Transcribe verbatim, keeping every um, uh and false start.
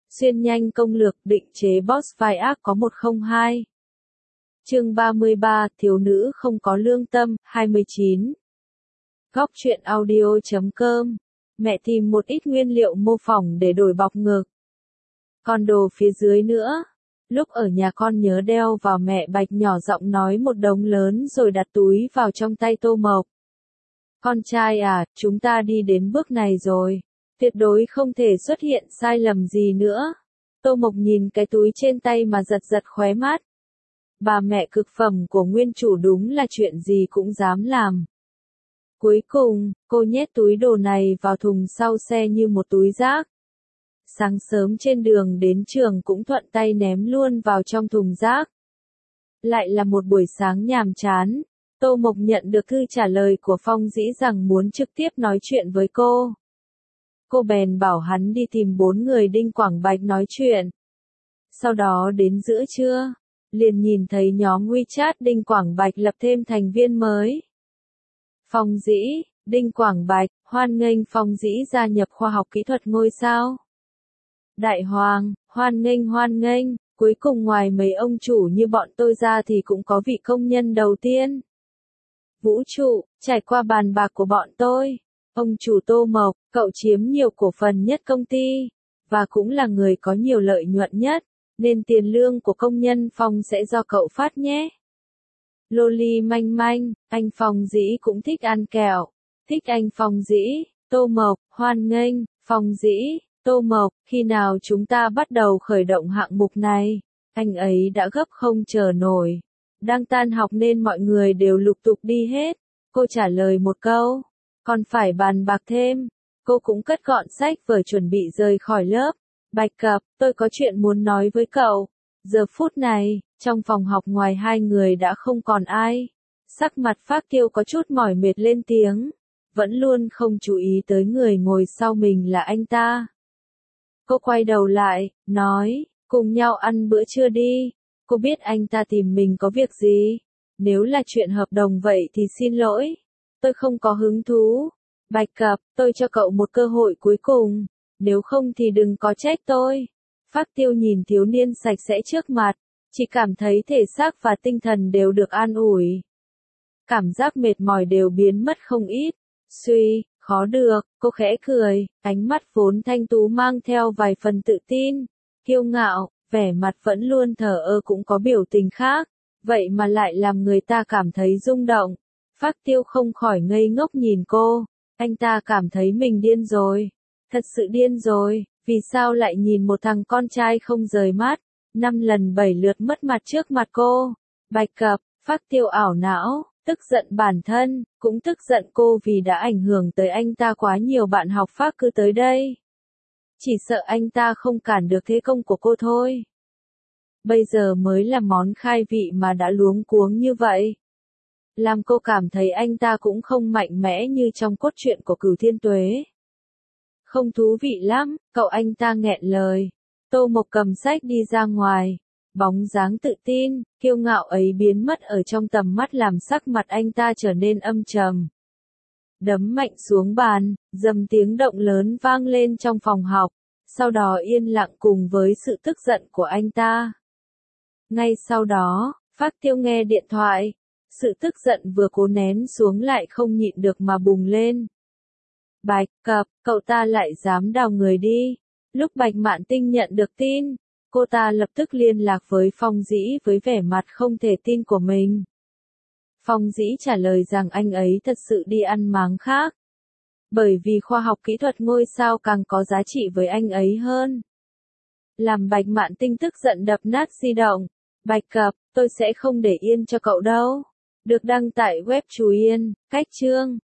Xuyên nhanh công lược định chế boss vai ác có một không hai. Chương ba mươi ba, thiếu nữ không có lương tâm, hai mươi chín. Góc truyện audio.com. Mẹ tìm một ít nguyên liệu mô phỏng để đổi bọc ngực. Còn đồ phía dưới nữa. Lúc ở nhà con nhớ đeo vào, mẹ Bạch nhỏ giọng nói một đống lớn rồi đặt túi vào trong tay Tô Mộc. Con trai à, chúng ta đi đến bước này rồi. Tuyệt đối không thể xuất hiện sai lầm gì nữa. Tô Mộc nhìn cái túi trên tay mà giật giật khóe mắt. Bà mẹ cực phẩm của nguyên chủ đúng là chuyện gì cũng dám làm. Cuối cùng, cô nhét túi đồ này vào thùng sau xe như một túi rác. Sáng sớm trên đường đến trường cũng thuận tay ném luôn vào trong thùng rác. Lại là một buổi sáng nhàm chán. Tô Mộc nhận được thư trả lời của Phong Dĩ rằng muốn trực tiếp nói chuyện với cô. Cô bèn bảo hắn đi tìm bốn người Đinh Quảng Bạch nói chuyện. Sau đó đến giữa trưa, liền nhìn thấy nhóm WeChat Đinh Quảng Bạch lập thêm thành viên mới. Phong Dĩ, Đinh Quảng Bạch, hoan nghênh Phong Dĩ gia nhập khoa học kỹ thuật ngôi sao. Đại Hoàng, hoan nghênh hoan nghênh, cuối cùng ngoài mấy ông chủ như bọn tôi ra thì cũng có vị công nhân đầu tiên. Vũ trụ, trải qua bàn bạc của bọn tôi, ông chủ Tô Mộc, cậu chiếm nhiều cổ phần nhất công ty, và cũng là người có nhiều lợi nhuận nhất, nên tiền lương của công nhân Phong sẽ do cậu phát nhé. Loli manh manh, anh Phong Dĩ cũng thích ăn kẹo, thích anh Phong Dĩ, Tô Mộc, hoan nghênh, Phong Dĩ, Tô Mộc, khi nào chúng ta bắt đầu khởi động hạng mục này, anh ấy đã gấp không chờ nổi. Đang tan học nên mọi người đều lục tục đi hết, cô trả lời một câu, còn phải bàn bạc thêm, cô cũng cất gọn sách vở chuẩn bị rời khỏi lớp. Bạch Cập, tôi có chuyện muốn nói với cậu. Giờ phút này, trong phòng học ngoài hai người đã không còn ai. Sắc mặt Phác Kiêu có chút mỏi mệt lên tiếng, vẫn luôn không chú ý tới người ngồi sau mình là anh ta. Cô quay đầu lại, nói, cùng nhau ăn bữa trưa đi. Cô biết anh ta tìm mình có việc gì. Nếu là chuyện hợp đồng vậy thì xin lỗi. Tôi không có hứng thú. Bạch Cập, tôi cho cậu một cơ hội cuối cùng. Nếu không thì đừng có trách tôi. Phác Tiêu nhìn thiếu niên sạch sẽ trước mặt. Chỉ cảm thấy thể xác và tinh thần đều được an ủi. Cảm giác mệt mỏi đều biến mất không ít. Suy, khó được, cô khẽ cười. Ánh mắt vốn thanh tú mang theo vài phần tự tin, kiêu ngạo. Vẻ mặt vẫn luôn thờ ơ cũng có biểu tình khác, vậy mà lại làm người ta cảm thấy rung động. Phác Tiêu không khỏi ngây ngốc nhìn cô, anh ta cảm thấy mình điên rồi, thật sự điên rồi, vì sao lại nhìn một thằng con trai không rời mắt, năm lần bảy lượt mất mặt trước mặt cô. Bạch Cập, Phác Tiêu ảo não, tức giận bản thân, cũng tức giận cô vì đã ảnh hưởng tới anh ta quá nhiều. Bạn học Phác cứ tới đây. Chỉ sợ anh ta không cản được thế công của cô thôi. Bây giờ mới là món khai vị mà đã luống cuống như vậy. Làm cô cảm thấy anh ta cũng không mạnh mẽ như trong cốt truyện của Cửu Thiên Tuế. Không thú vị lắm, cậu, anh ta nghẹn lời. Tô Mộc cầm sách đi ra ngoài. Bóng dáng tự tin, kiêu ngạo ấy biến mất ở trong tầm mắt làm sắc mặt anh ta trở nên âm trầm. Đấm mạnh xuống bàn, dầm tiếng động lớn vang lên trong phòng học, sau đó yên lặng cùng với sự tức giận của anh ta. Ngay sau đó, Phác Tiêu nghe điện thoại, sự tức giận vừa cố nén xuống lại không nhịn được mà bùng lên. Bạch Cập, cậu ta lại dám đào người đi. Lúc Bạch Mạn Tinh nhận được tin, cô ta lập tức liên lạc với Phong Dĩ với vẻ mặt không thể tin của mình. Phong Dĩ trả lời rằng anh ấy thật sự đi ăn máng khác. Bởi vì khoa học kỹ thuật ngôi sao càng có giá trị với anh ấy hơn. Làm Bạch Mạn Tinh tức giận đập nát di động. Bạch Cập, tôi sẽ không để yên cho cậu đâu. Được đăng tại web Chú Yên, cách chương.